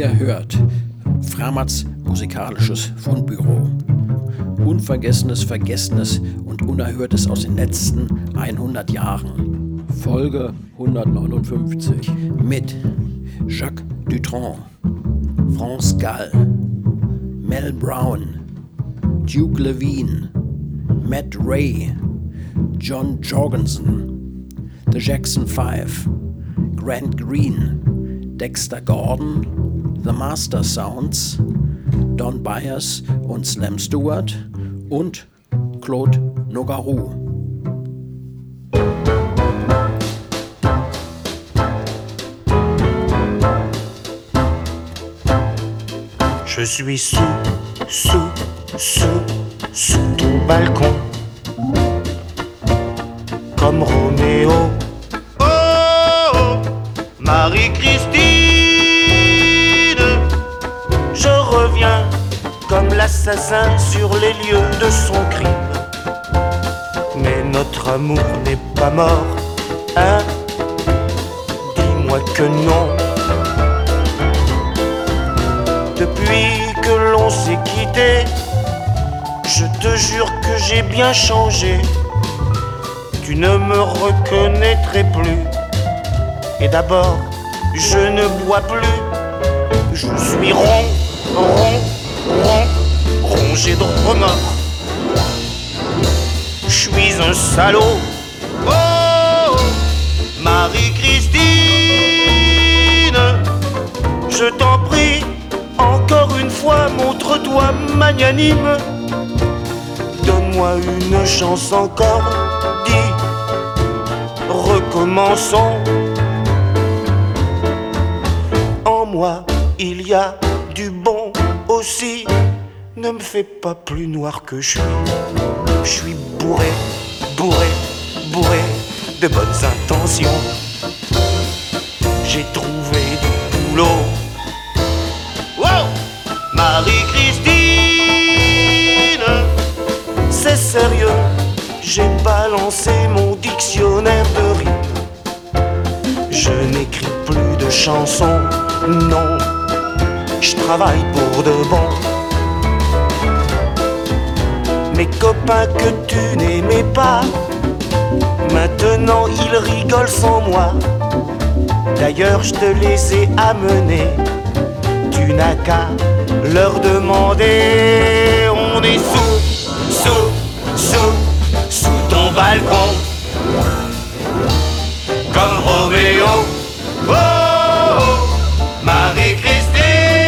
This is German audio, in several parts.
Ihr hört Framats musikalisches Fundbüro. Unvergessenes, Vergessenes und Unerhörtes aus den letzten 100 Jahren. Folge 159 mit Jacques Dutronc, France Gall, Mel Brown, Duke Levine, Matt Ray, John Jorgensen, The Jackson 5, Grant Green, Dexter Gordon, The Master Sounds, Don Byers und Slam Stewart und Claude Nogarou. Je suis sous ton balcon, comme Roméo. Oh, Marie-Christine, je reviens comme l'assassin sur les lieux de son crime. Mais notre amour n'est pas mort, hein? Dis-moi que non. Depuis que l'on s'est quitté, je te jure que j'ai bien changé. Tu ne me reconnaîtrais plus. Et d'abord, je ne bois plus. Je suis rongé de remords. Je suis un salaud. Oh, Marie-Christine, je t'en prie, encore une fois, montre-toi magnanime. Donne-moi une chance encore, dis, recommençons. En moi, il y a du bon aussi. Ne me fais pas plus noir que je suis bourré de bonnes intentions. J'ai trouvé du boulot. Wow! Marie-Christine, c'est sérieux, j'ai balancé mon dictionnaire de rimes. Je n'écris plus de chansons, non, je travaille pour de bon. Mes copains que tu n'aimais pas, maintenant ils rigolent sans moi. D'ailleurs je te les ai amenés, tu n'as qu'à leur demander. On est sous ton balcon, comme Roméo. Oh, Marie-Christine,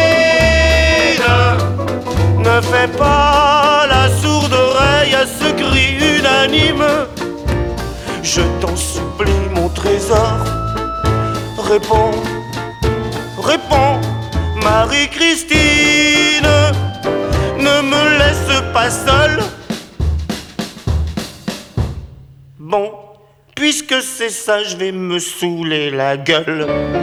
ne fais pas la sourde oreille à ce cri unanime. Je t'en supplie mon trésor, réponds, Marie-Christine, ne me laisse pas seule. Bon, puisque c'est ça, je vais me saouler la gueule.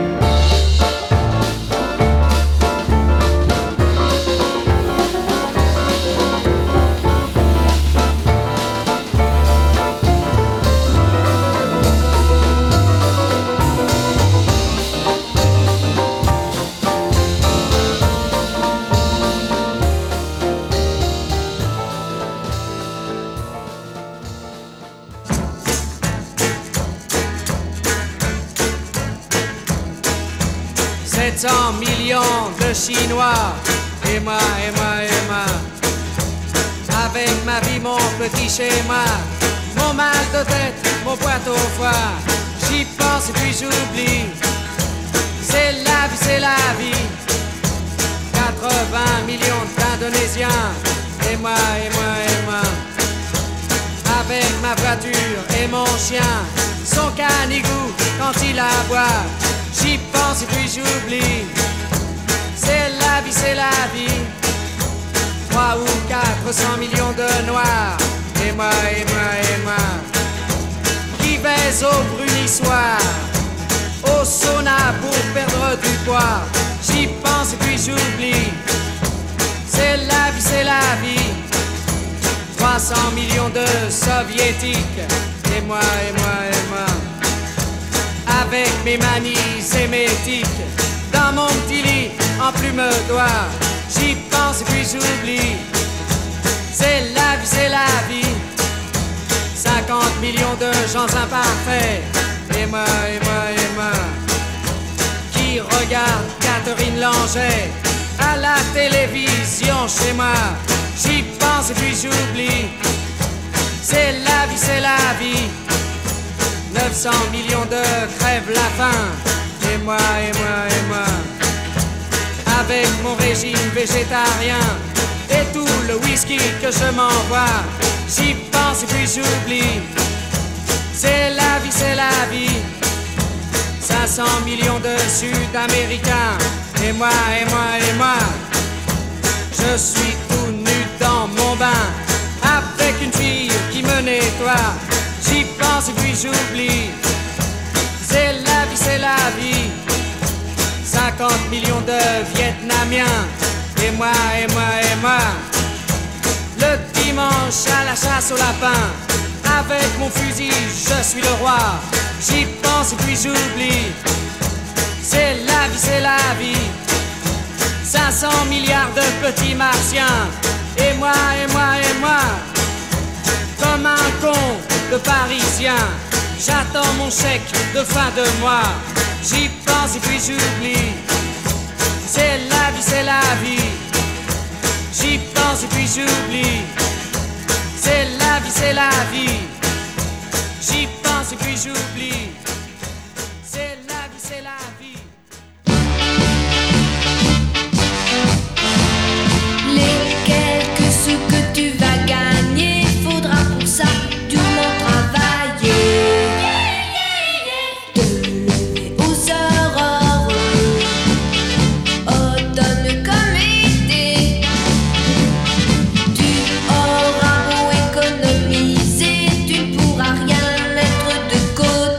700 millions de Chinois, et moi, avec ma vie, mon petit schéma, mon mal de tête, mon boîte au foie, j'y pense et puis j'oublie, c'est la vie, 80 millions d'Indonésiens, et moi, avec ma voiture et mon chien, son canigou quand il aboie, j'y pense et puis j'oublie. C'est la vie. 3 ou 400 millions de noirs. Et moi, qui baise au brunissoir, au sauna pour perdre du poids. J'y pense et puis j'oublie. C'est la vie. 300 millions de soviétiques. Et moi, avec mes manies émétiques, dans mon petit lit en plume d'oie. J'y pense et puis j'oublie. C'est la vie, c'est la vie. 50 millions de gens imparfaits. Et moi, et moi, et moi, qui regarde Catherine Langer à la télévision chez moi. J'y pense et puis j'oublie. C'est la vie, c'est la vie. 900 millions de crèvent la faim. Et moi, et moi, et moi, avec mon régime végétarien et tout le whisky que je m'envoie, j'y pense et puis j'oublie. C'est la vie, c'est la vie. 500 millions de Sud-Américains. Et moi, et moi, et moi, je suis tout nu dans mon bain avec une fille qui me nettoie. J'y pense et puis j'oublie. C'est la vie, c'est la vie. 50 millions de Vietnamiens. Et moi, et moi, et moi, le dimanche à la chasse au lapin, avec mon fusil, je suis le roi. J'y pense et puis j'oublie. C'est la vie, c'est la vie. 500 milliards de petits martiens. Et moi, et moi, et moi, comme un con de Parisien, j'attends mon chèque de fin de mois. J'y pense et puis j'oublie. C'est la vie, c'est la vie. J'y pense et puis j'oublie. C'est la vie, c'est la vie. J'y pense et puis j'oublie. C'est la vie, c'est la vie. Les quelques sous que tu vas gagner, faudra pour ça durement travailler. Te lever aux aurores, automne comme été. Tu auras beau économiser, tu ne pourras rien mettre de côté.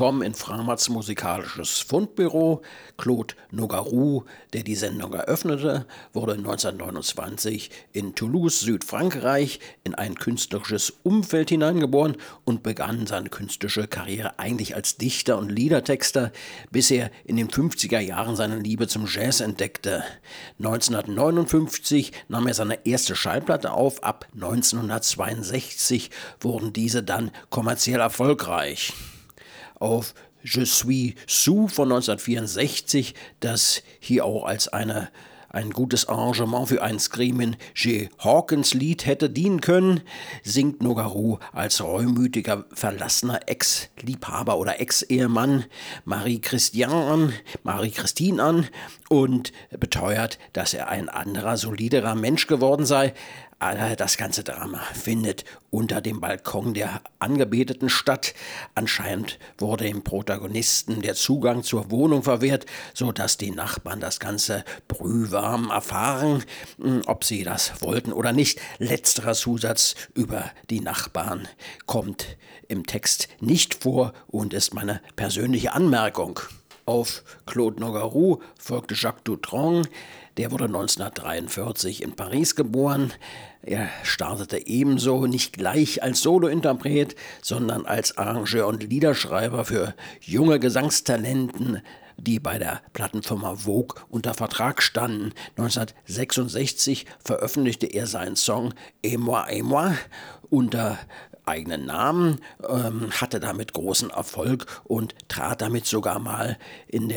willkommen in Framat's musikalisches Fundbüro. Claude Nogarou, der die Sendung eröffnete, wurde 1929 in Toulouse, Südfrankreich, in ein künstlerisches Umfeld hineingeboren und begann seine künstlerische Karriere eigentlich als Dichter und Liedertexter, bis er in den 50er Jahren seine Liebe zum Jazz entdeckte. 1959 nahm er seine erste Schallplatte auf, ab 1962 wurden diese dann kommerziell erfolgreich. Auf Je suis sous von 1964, das hier auch als ein gutes Arrangement für ein Screamin' Jay Hawkins Lied hätte dienen können, singt Nogarou als reumütiger, verlassener Ex-Liebhaber oder Ex-Ehemann Marie-Christine an und beteuert, dass er ein anderer, soliderer Mensch geworden sei. Das ganze Drama findet unter dem Balkon der angebeteten statt. Anscheinend wurde dem Protagonisten der Zugang zur Wohnung verwehrt, sodass die Nachbarn das Ganze brühwarm erfahren, ob sie das wollten oder nicht. Letzterer Zusatz über die Nachbarn kommt im Text nicht vor und ist meine persönliche Anmerkung. Auf Claude Nogarou folgte Jacques Dutronc. Der wurde 1943 in Paris geboren. Er startete ebenso nicht gleich als Solointerpret, sondern als Arrangeur und Liederschreiber für junge Gesangstalenten, die bei der Plattenfirma Vogue unter Vertrag standen. 1966 veröffentlichte er seinen Song Et moi unter eigenen Namen, hatte damit großen Erfolg und trat damit sogar mal im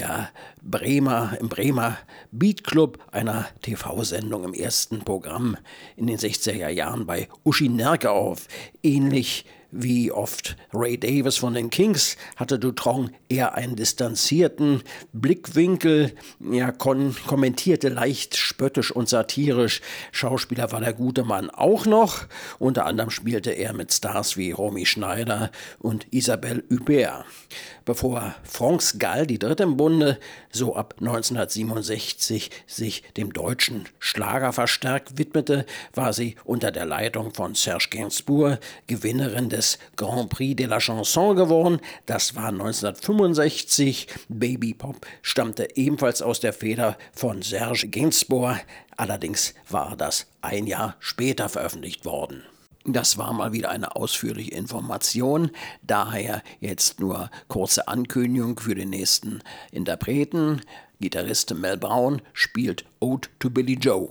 Bremer Beat Club, einer TV-Sendung im ersten Programm in den 60er Jahren bei Uschi Nerke auf. Ähnlich wie oft Ray Davies von den Kings hatte Dutronc eher einen distanzierten Blickwinkel, kommentierte leicht spöttisch und satirisch. Schauspieler war der gute Mann auch noch. Unter anderem spielte er mit Stars wie Romy Schneider und Isabelle Huppert. Bevor France Gall, die dritte im Bunde, so ab 1967 sich dem deutschen Schlager verstärkt widmete, war sie unter der Leitung von Serge Gainsbourg Gewinnerin des Grand Prix de la Chanson geworden. Das war 1965. Baby Pop stammte ebenfalls aus der Feder von Serge Gainsbourg. Allerdings war das ein Jahr später veröffentlicht worden. Das war mal wieder eine ausführliche Information, daher jetzt nur kurze Ankündigung für den nächsten Interpreten. Gitarrist Mel Brown spielt Ode to Billy Joe.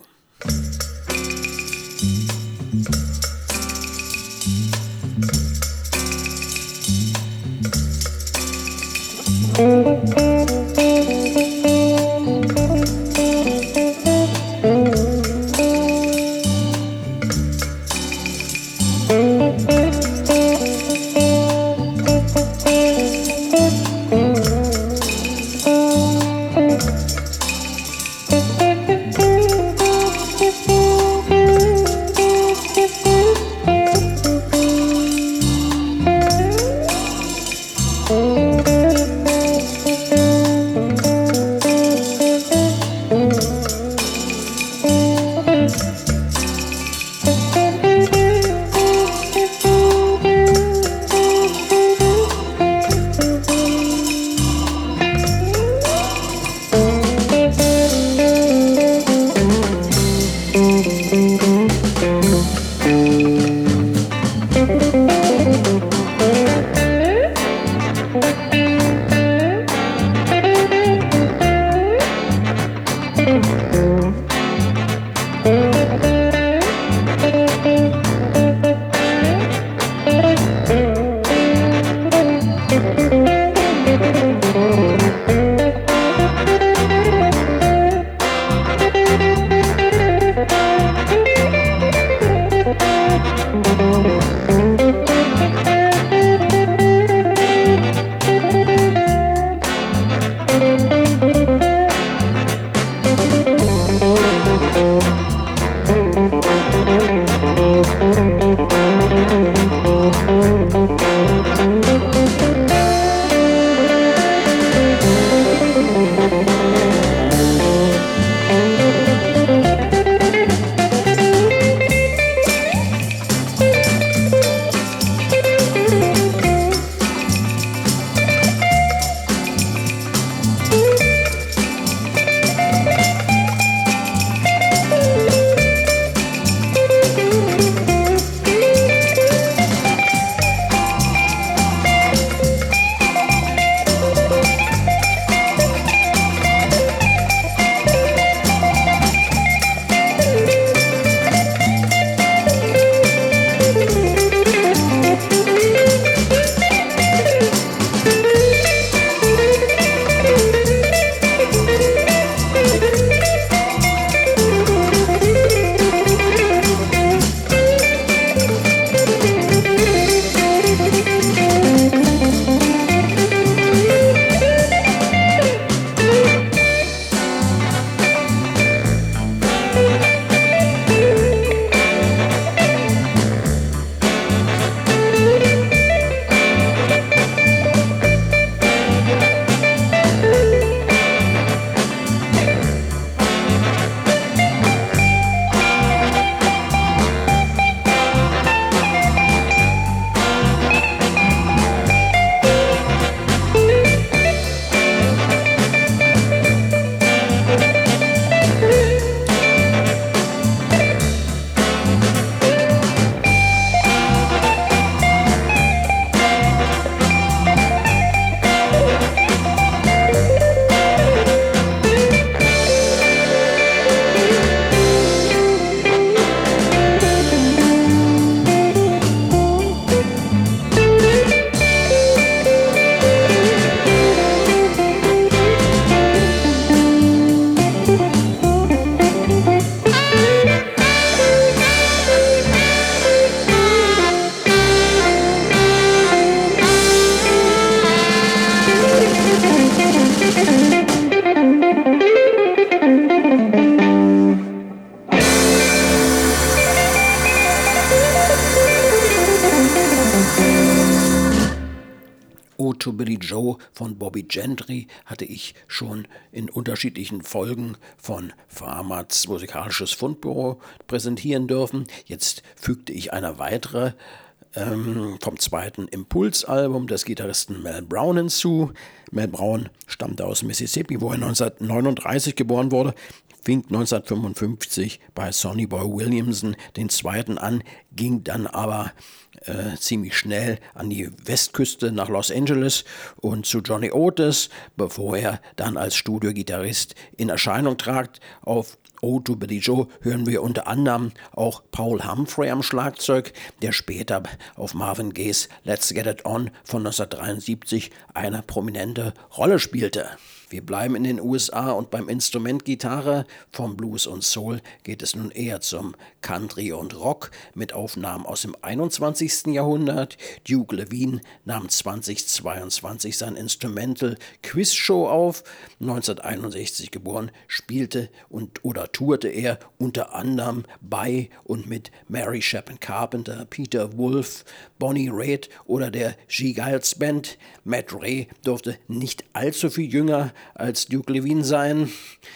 Oh to Billy Joe von Bobby Gentry hatte ich schon in unterschiedlichen Folgen von Framats musikalisches Fundbüro präsentieren dürfen. Jetzt fügte ich eine weitere vom zweiten Impulsalbum des Gitarristen Mel Brown hinzu. Mel Brown stammte aus Mississippi, wo er 1939 geboren wurde, fing 1955 bei Sonny Boy Williamson den zweiten an, ging dann aber ziemlich schnell an die Westküste nach Los Angeles und zu Johnny Otis, bevor er dann als Studiogitarrist in Erscheinung trat. Auf Oh to Billy Joe hören wir unter anderem auch Paul Humphrey am Schlagzeug, der später auf Marvin Gayes Let's Get It On von 1973 eine prominente Rolle spielte. Wir bleiben in den USA und beim Instrument Gitarre. Vom Blues und Soul geht es nun eher zum Country und Rock mit Aufnahmen aus dem 21. Jahrhundert. Duke Levine nahm 2022 sein Instrumental Quiz Show auf. 1961 geboren, spielte oder tourte er unter anderem bei und mit Mary Chapin Carpenter, Peter Wolf, Bonnie Raitt oder der G. Giles Band. Matt Ray durfte nicht allzu viel jünger als Duke Levine sein.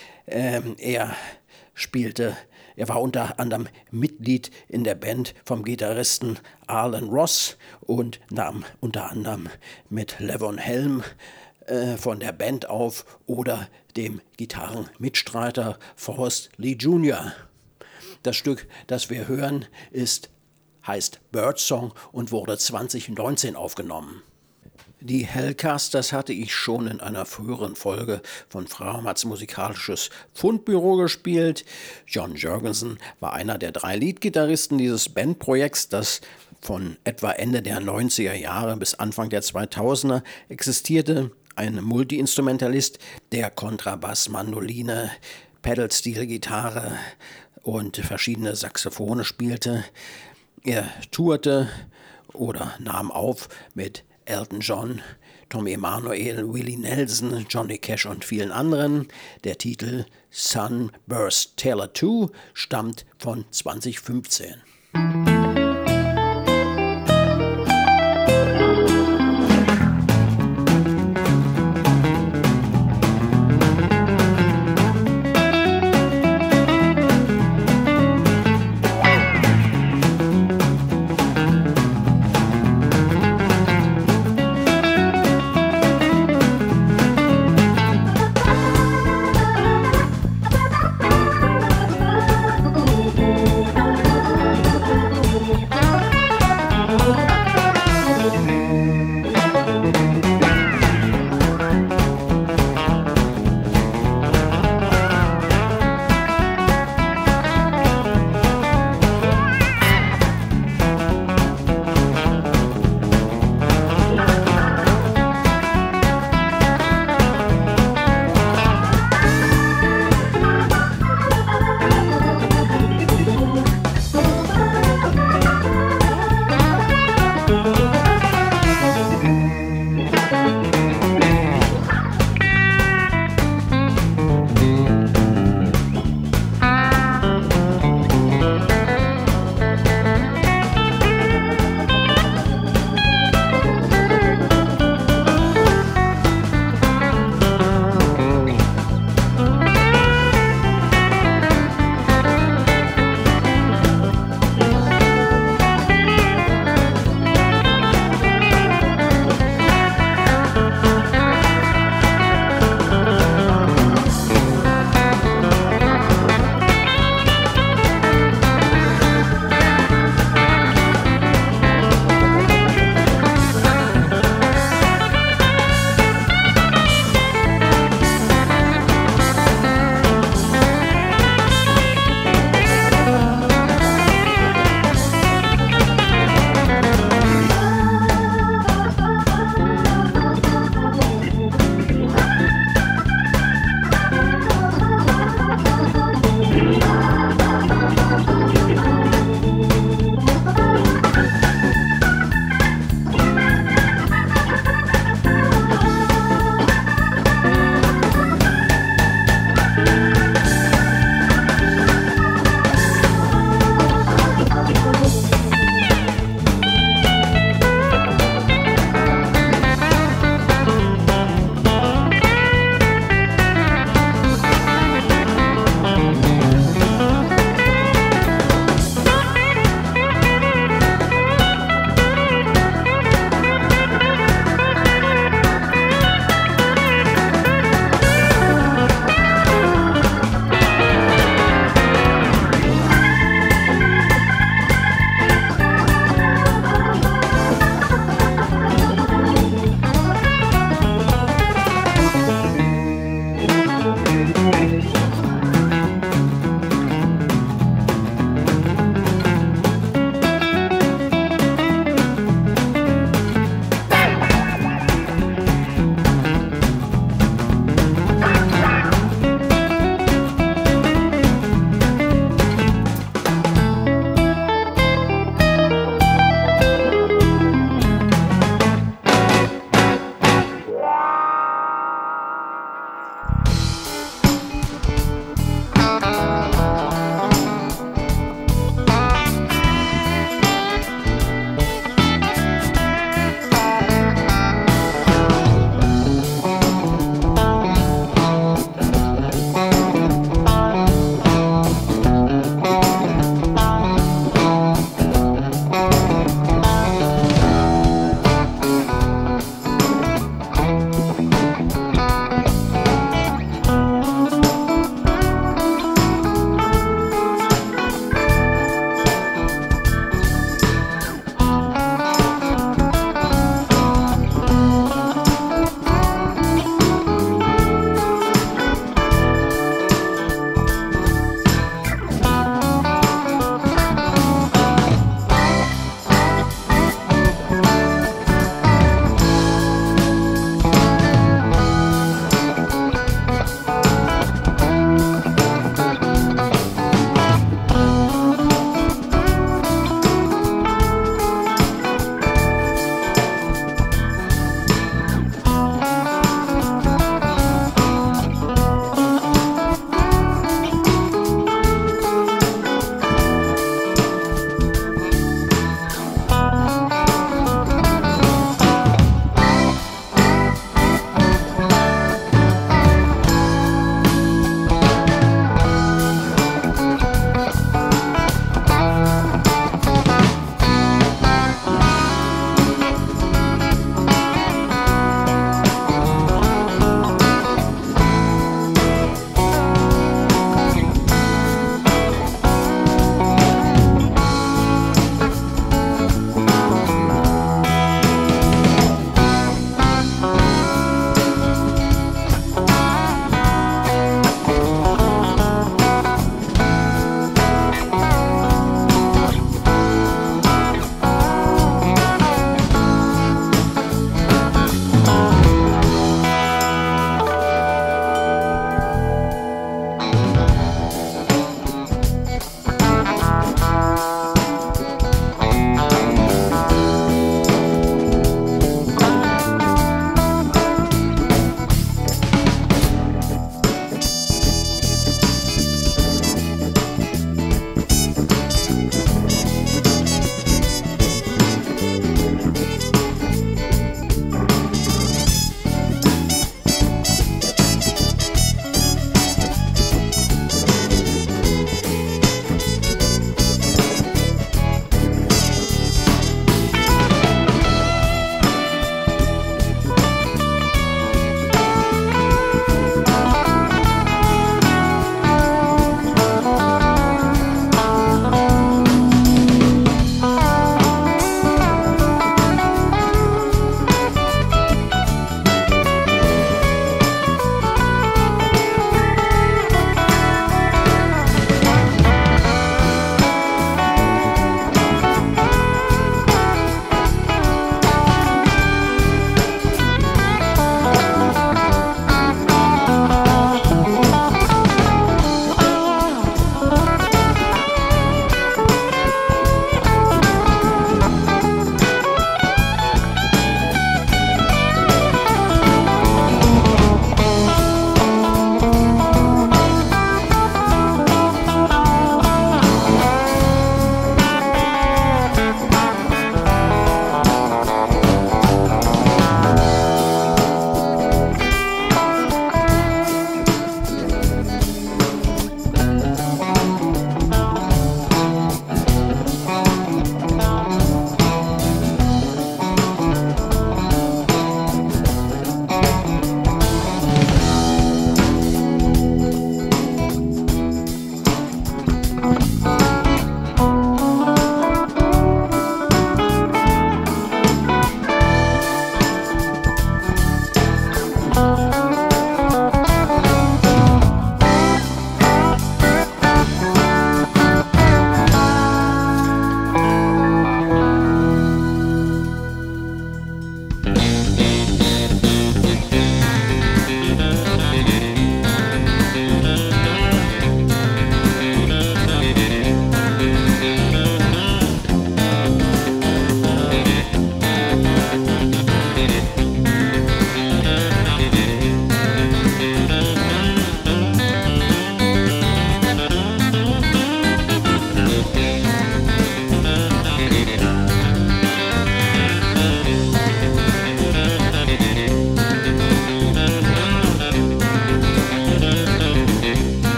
Er war unter anderem Mitglied in der Band vom Gitarristen Arlen Ross und nahm unter anderem mit Levon Helm von der Band auf oder dem Gitarrenmitstreiter Forrest Lee Jr. Das Stück, das wir hören, heißt Birdsong und wurde 2019 aufgenommen. Die Hellcasters hatte ich schon in einer früheren Folge von Framats musikalisches Fundbüro gespielt. John Jurgensen war einer der 3 Leadgitarristen dieses Bandprojekts, das von etwa Ende der 90er Jahre bis Anfang der 2000er existierte. Ein Multi-Instrumentalist, der Kontrabass, Mandoline, Pedal-Steel-Gitarre und verschiedene Saxophone spielte. Er tourte oder nahm auf mit Elton John, Tommy Emmanuel, Willie Nelson, Johnny Cash und vielen anderen. Der Titel Sunburst Taylor 2 stammt von 2015.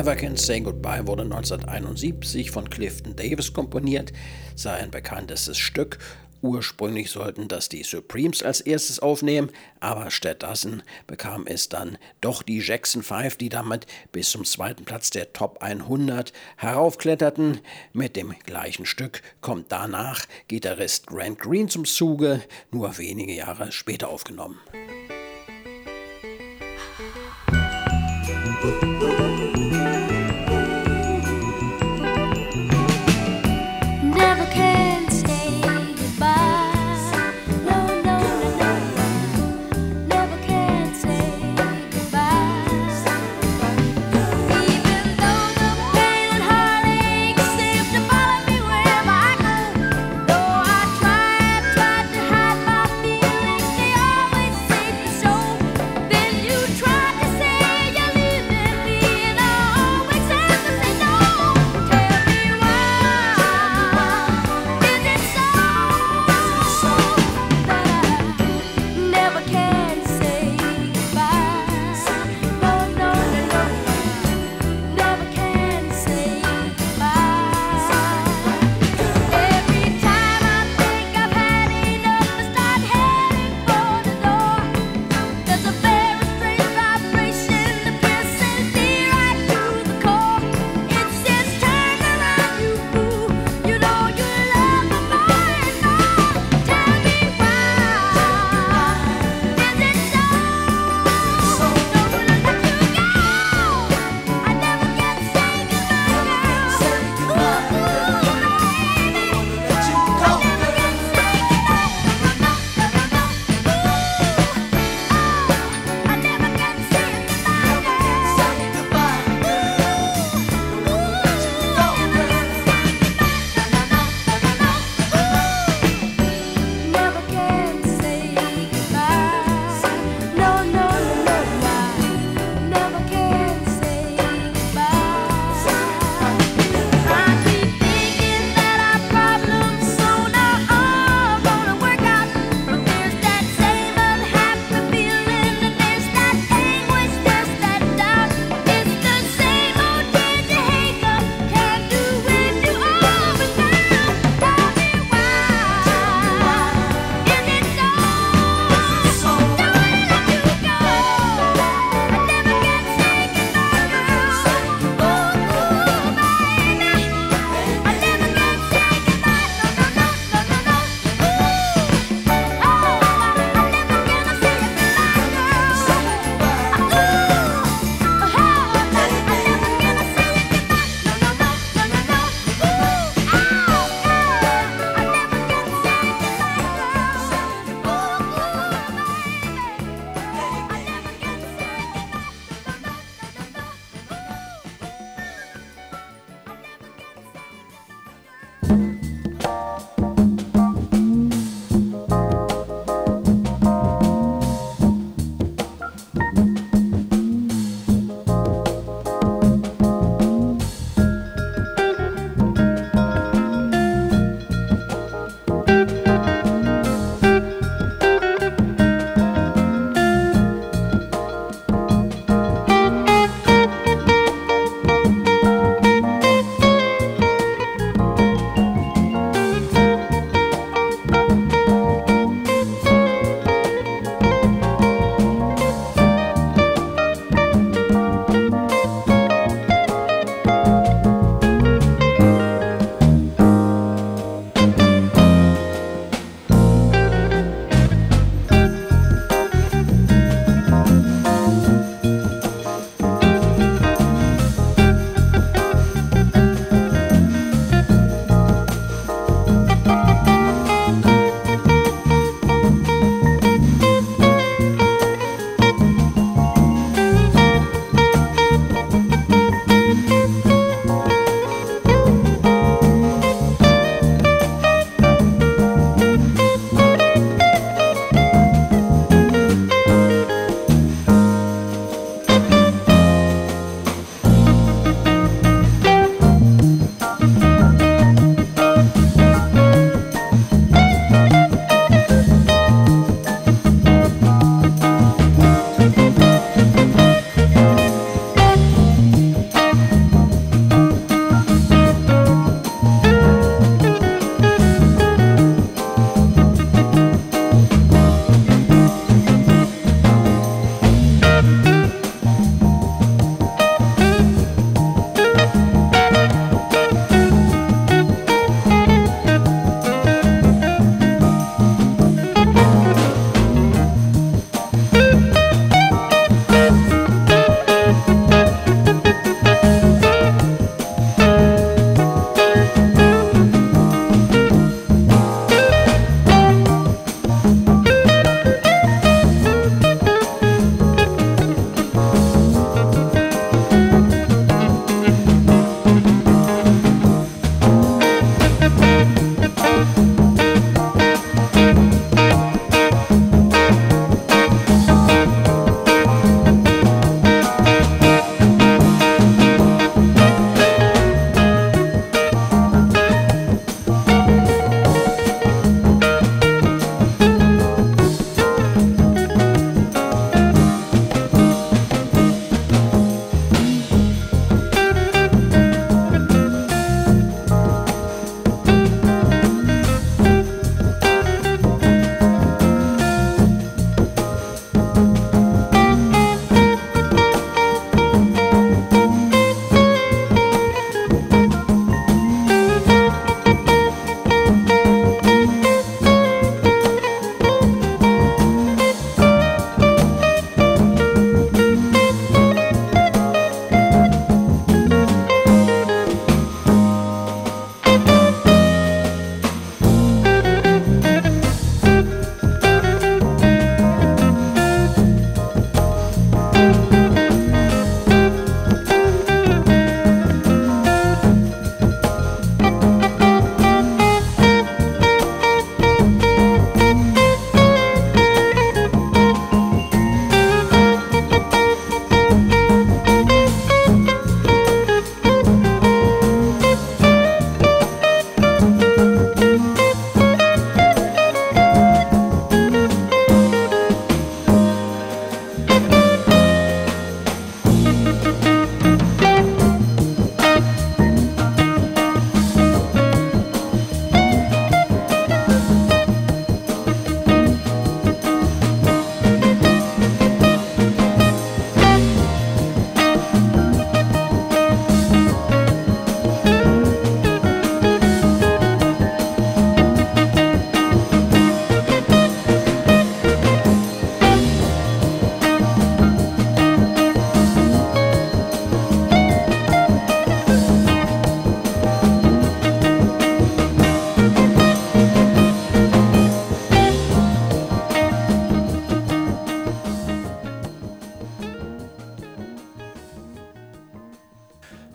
Never Can Say Goodbye wurde 1971 von Clifton Davis komponiert, sei ein bekanntestes Stück. Ursprünglich sollten das die Supremes als erstes aufnehmen, aber stattdessen bekam es dann doch die Jackson 5, die damit bis zum zweiten Platz der Top 100 heraufkletterten. Mit dem gleichen Stück kommt danach Gitarrist Grant Green zum Zuge, nur wenige Jahre später aufgenommen. Never can say goodbye. No, no, no, no. Never can say goodbye. Even though the pain and heartache seem to follow me wherever I go. Though I tried to hide my feelings, they always seem to show. Then you tried to say you're leaving me.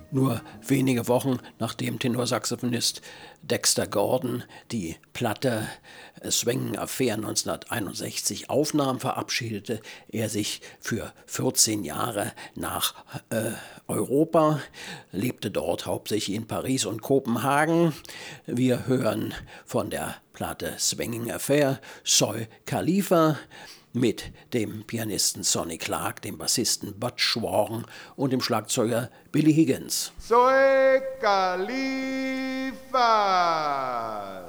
Nur wenige Wochen nachdem Tenorsaxophonist Dexter Gordon die Platte Swinging Affair 1961 aufnahm, verabschiedete er sich für 14 Jahre nach Europa, lebte dort hauptsächlich in Paris und Kopenhagen. Wir hören von der Platte Swinging Affair Soy Khalifa mit dem Pianisten Sonny Clark, dem Bassisten Bud Schwarm und dem Schlagzeuger Billy Higgins. Soy Khalifa.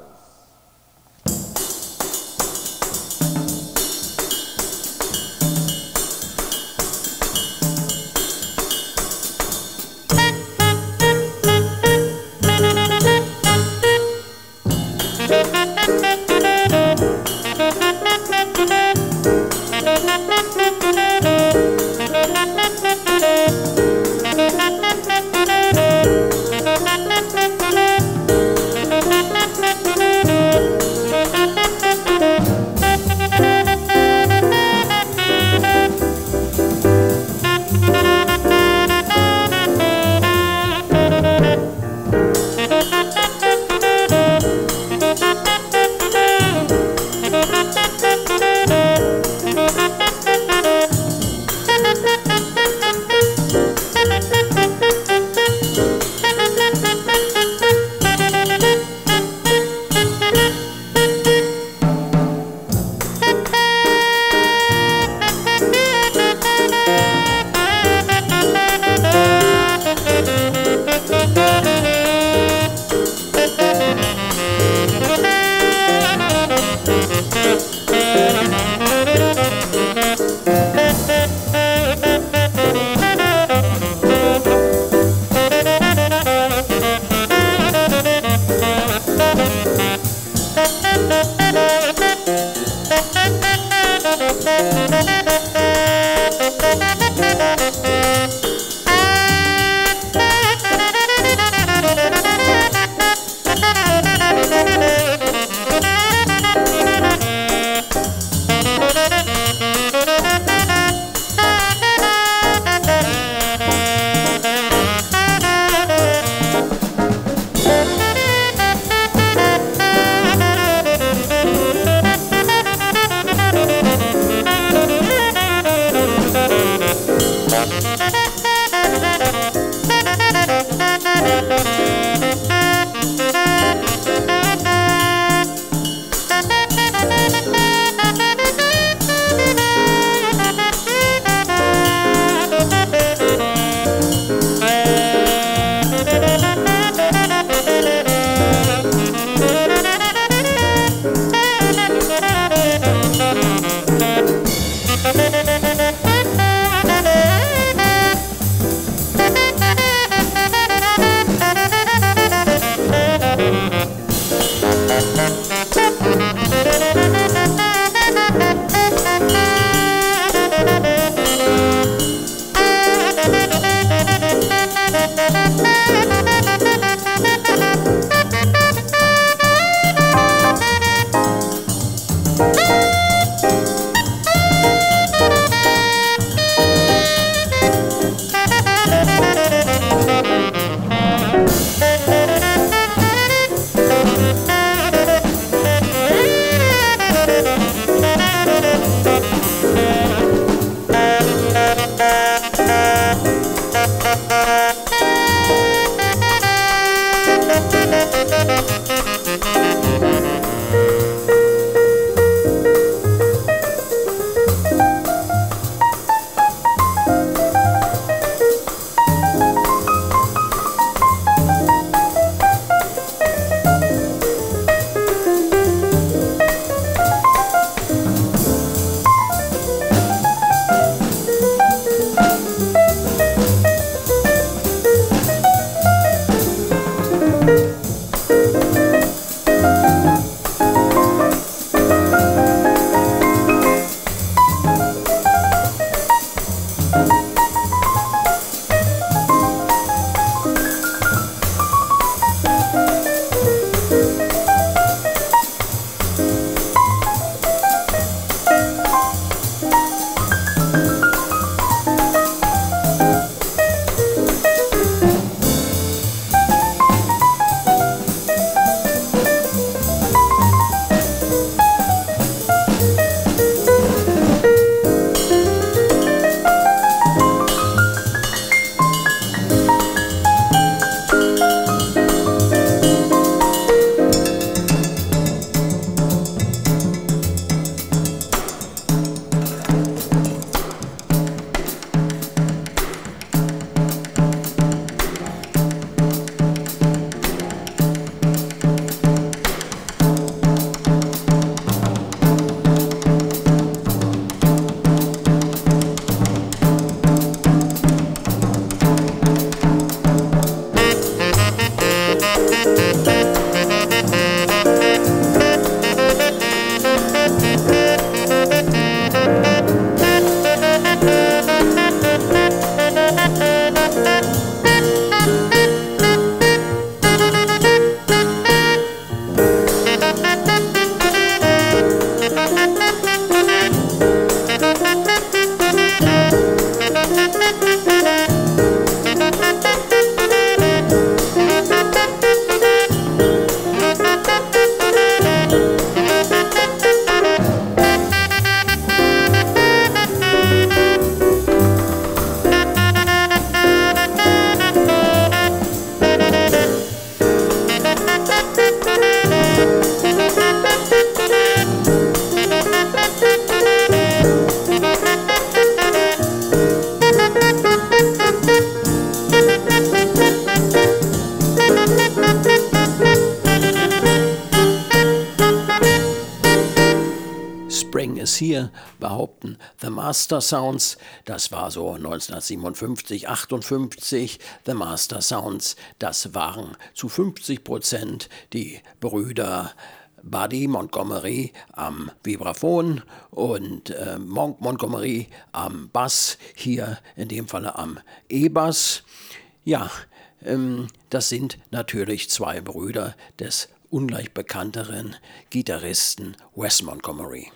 hier behaupten The Master Sounds, das war so 1957, 58, The Master Sounds, das waren zu 50% die Brüder Buddy Montgomery am Vibraphon und Monk Montgomery am Bass, hier in dem Falle am E-Bass. Ja, das sind natürlich zwei Brüder des ungleich bekannteren Gitarristen Wes Montgomery.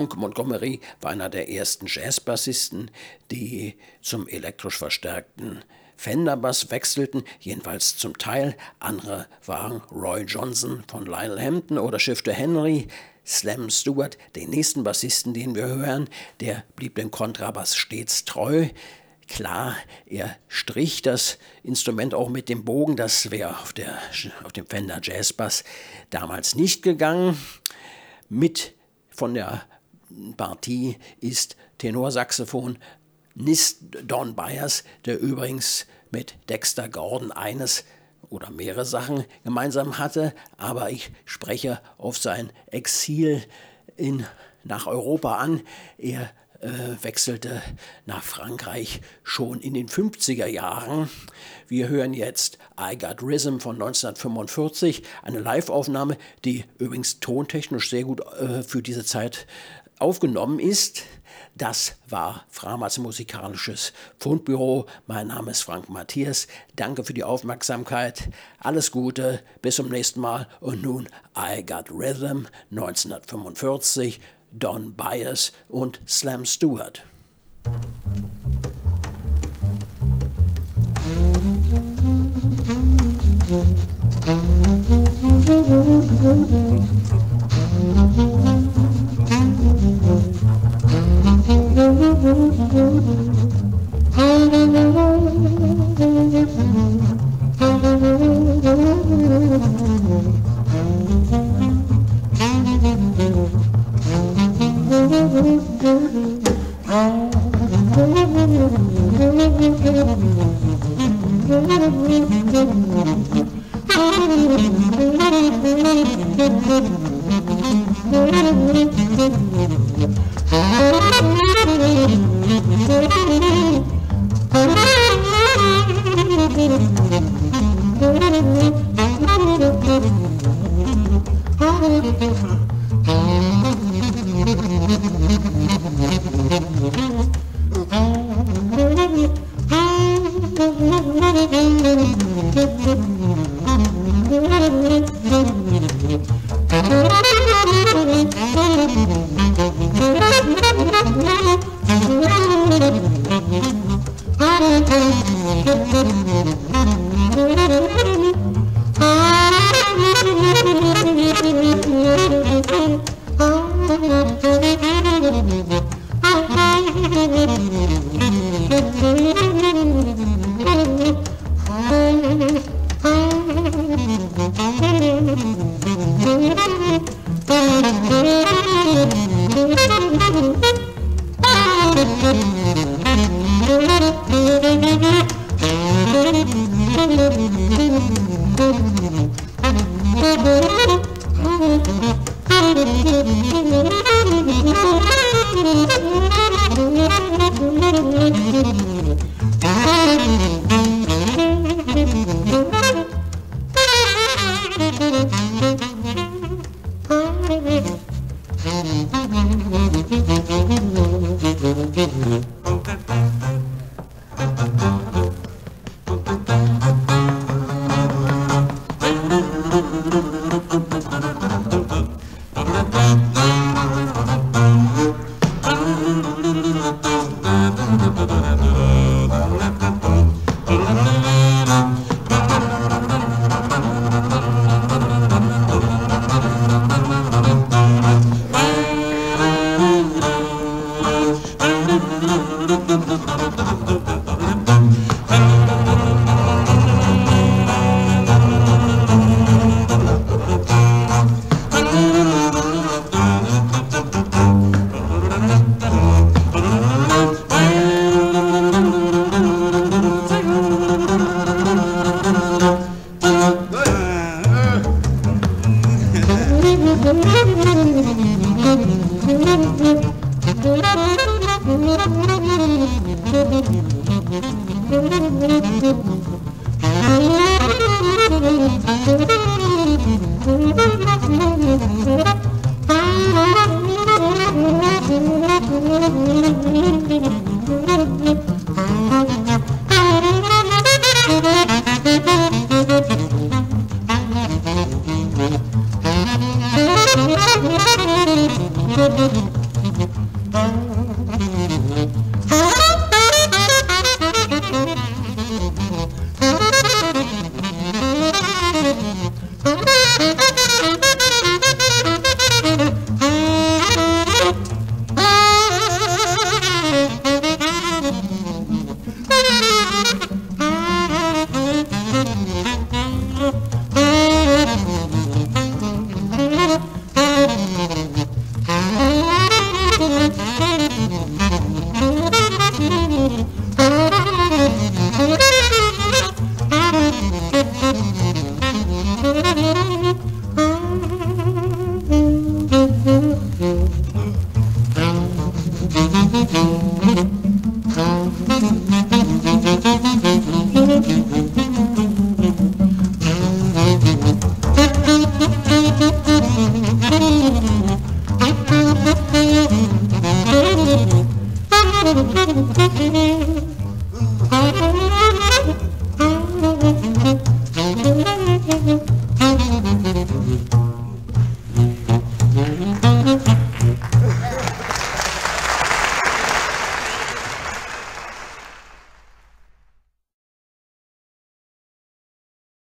Monk Montgomery war einer der ersten Jazzbassisten, die zum elektrisch verstärkten Fender-Bass wechselten, jedenfalls zum Teil. Andere waren Roy Johnson von Lionel Hampton oder Shifter Henry. Slam Stewart, den nächsten Bassisten, den wir hören, der blieb dem Kontrabass stets treu. Klar, er strich das Instrument auch mit dem Bogen, das wäre auf dem Fender Jazzbass damals nicht gegangen. Mit von der Partie ist Tenorsaxophon Don Byers, der übrigens mit Dexter Gordon eines oder mehrere Sachen gemeinsam hatte, aber ich spreche auf sein Exil nach Europa an. Er wechselte nach Frankreich schon in den 50er Jahren. Wir hören jetzt I Got Rhythm von 1945, eine Live-Aufnahme, die übrigens tontechnisch sehr gut für diese Zeit aufgenommen ist. Das war Framers musikalisches Fundbüro. Mein Name ist Frank Matthias. Danke für die Aufmerksamkeit. Alles Gute, bis zum nächsten Mal. Und nun I Got Rhythm 1945, Don Byers und Slam Stewart.